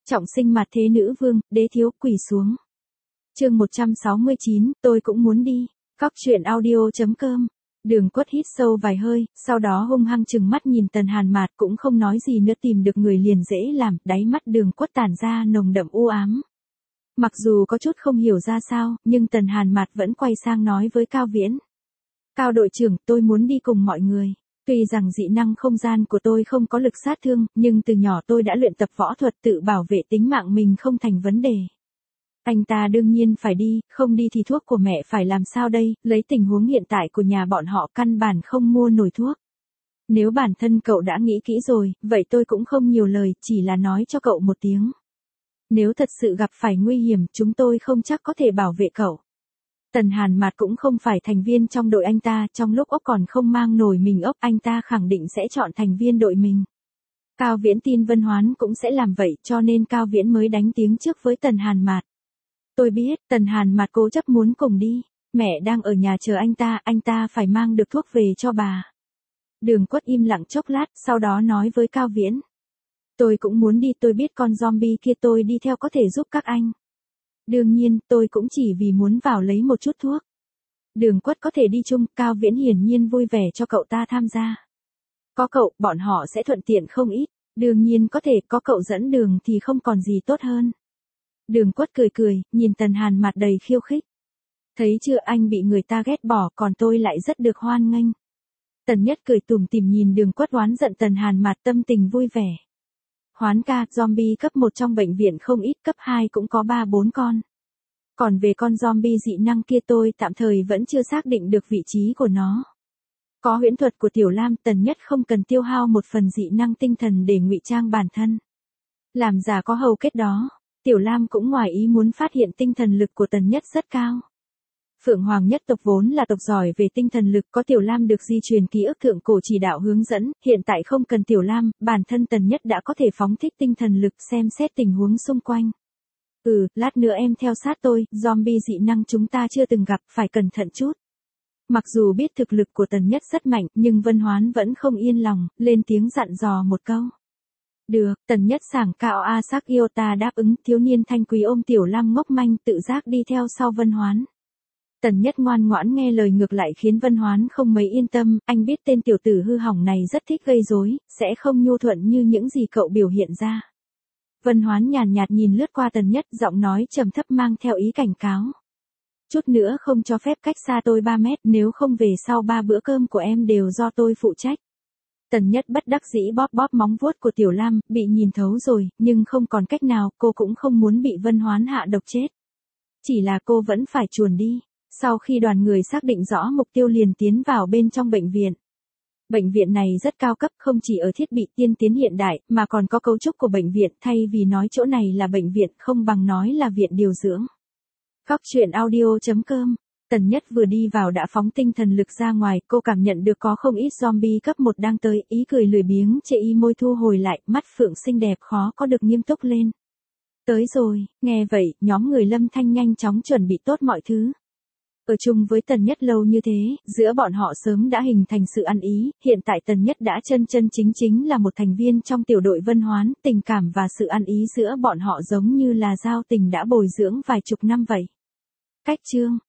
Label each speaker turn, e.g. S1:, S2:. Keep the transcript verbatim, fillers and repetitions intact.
S1: Trọng sinh mặt thế nữ vương, đế thiếu quỳ xuống. Chương một trăm sáu mươi chín, tôi cũng muốn đi. Cóc truyện audio chấm com. Đường Quất hít sâu vài hơi, sau đó hung hăng trừng mắt nhìn Tần Hàn Mạt, cũng không nói gì nữa, tìm được người liền dễ làm. Đáy mắt Đường Quất tản ra nồng đậm u ám. Mặc dù có chút không hiểu ra sao, nhưng Tần Hàn Mạt vẫn quay sang nói với Cao Viễn. Cao đội trưởng, tôi muốn đi cùng mọi người. Tuy rằng dị năng không gian của tôi không có lực sát thương, nhưng từ nhỏ tôi đã luyện tập võ thuật, tự bảo vệ tính mạng mình không thành vấn đề. Anh ta đương nhiên phải đi, không đi thì thuốc của mẹ phải làm sao đây, lấy tình huống hiện tại của nhà bọn họ căn bản không mua nổi thuốc. Nếu bản thân cậu đã nghĩ kỹ rồi, vậy tôi cũng không nhiều lời, chỉ là nói cho cậu một tiếng. Nếu thật sự gặp phải nguy hiểm, chúng tôi không chắc có thể bảo vệ cậu. Tần Hàn Mạt cũng không phải thành viên trong đội anh ta, trong lúc ốc còn không mang nổi mình ốc, anh ta khẳng định sẽ chọn thành viên đội mình. Cao Viễn tin Vân Hoán cũng sẽ làm vậy, cho nên Cao Viễn mới đánh tiếng trước với Tần Hàn Mạt. Tôi biết, Tần Hàn Mạt cố chấp muốn cùng đi, mẹ đang ở nhà chờ anh ta, anh ta phải mang được thuốc về cho bà. Đường Quất im lặng chốc lát, sau đó nói với Cao Viễn. Tôi cũng muốn đi, tôi biết con zombie kia, tôi đi theo có thể giúp các anh. Đương nhiên, tôi cũng chỉ vì muốn vào lấy một chút thuốc. Đường Quất có thể đi chung, Cao Viễn hiển nhiên vui vẻ cho cậu ta tham gia. Có cậu, bọn họ sẽ thuận tiện không ít. Đương nhiên có thể, có cậu dẫn đường thì không còn gì tốt hơn. Đường Quất cười cười, nhìn Tần Hàn Mạt đầy khiêu khích. Thấy chưa, anh bị người ta ghét bỏ, còn tôi lại rất được hoan nghênh. Tần Nhất cười tủm tỉm nhìn Đường Quất oán giận Tần Hàn Mạt, tâm tình vui vẻ. Hoán ca, zombie cấp một trong bệnh viện không ít, cấp hai cũng có ba bốn con. Còn về con zombie dị năng kia tôi tạm thời vẫn chưa xác định được vị trí của nó. Có huyễn thuật của Tiểu Lam, Tần Nhất không cần tiêu hao một phần dị năng tinh thần để ngụy trang bản thân. Làm giả có hầu kết đó, Tiểu Lam cũng ngoài ý muốn phát hiện tinh thần lực của Tần Nhất rất cao. Phượng Hoàng nhất tộc vốn là tộc giỏi về tinh thần lực, có Tiểu Lam được di truyền ký ức thượng cổ chỉ đạo hướng dẫn, hiện tại không cần Tiểu Lam, bản thân Tần Nhất đã có thể phóng thích tinh thần lực xem xét tình huống xung quanh. Ừ, lát nữa em theo sát tôi, zombie dị năng chúng ta chưa từng gặp, phải cẩn thận chút. Mặc dù biết thực lực của Tần Nhất rất mạnh, nhưng Vân Hoán vẫn không yên lòng, lên tiếng dặn dò một câu. Được, Tần Nhất sảng cao a sắc Iota đáp ứng, thiếu niên thanh quý ôm Tiểu Lam ngốc manh tự giác đi theo sau Vân Hoán. Tần Nhất ngoan ngoãn nghe lời ngược lại khiến Vân Hoán không mấy yên tâm, anh biết tên tiểu tử hư hỏng này rất thích gây rối, sẽ không nhu thuận như những gì cậu biểu hiện ra. Vân Hoán nhàn nhạt nhìn lướt qua Tần Nhất, giọng nói trầm thấp mang theo ý cảnh cáo. Chút nữa không cho phép cách xa tôi ba mét, nếu không về sau ba bữa cơm của em đều do tôi phụ trách. Tần Nhất bất đắc dĩ bóp bóp móng vuốt của Tiểu Lam, bị nhìn thấu rồi, nhưng không còn cách nào, cô cũng không muốn bị Vân Hoán hạ độc chết. Chỉ là cô vẫn phải chuồn đi. Sau khi đoàn người xác định rõ mục tiêu liền tiến vào bên trong bệnh viện. Bệnh viện này rất cao cấp, không chỉ ở thiết bị tiên tiến hiện đại, mà còn có cấu trúc của bệnh viện, thay vì nói chỗ này là bệnh viện không bằng nói là viện điều dưỡng. Cóc truyện audio chấm com. Tần Nhất vừa đi vào đã phóng tinh thần lực ra ngoài, cô cảm nhận được có không ít zombie cấp một đang tới, ý cười lười biếng chệ y môi thu hồi lại, mắt phượng xinh đẹp khó có được nghiêm túc lên. Tới rồi, nghe vậy, nhóm người Lâm Thanh nhanh chóng chuẩn bị tốt mọi thứ. Ở chung với Tần Nhất lâu như thế, giữa bọn họ sớm đã hình thành sự ăn ý, hiện tại Tần Nhất đã chân chân chính chính là một thành viên trong tiểu đội Vân Hoán, tình cảm và sự ăn ý giữa bọn họ giống như là giao tình đã bồi dưỡng vài chục năm vậy. Cách chương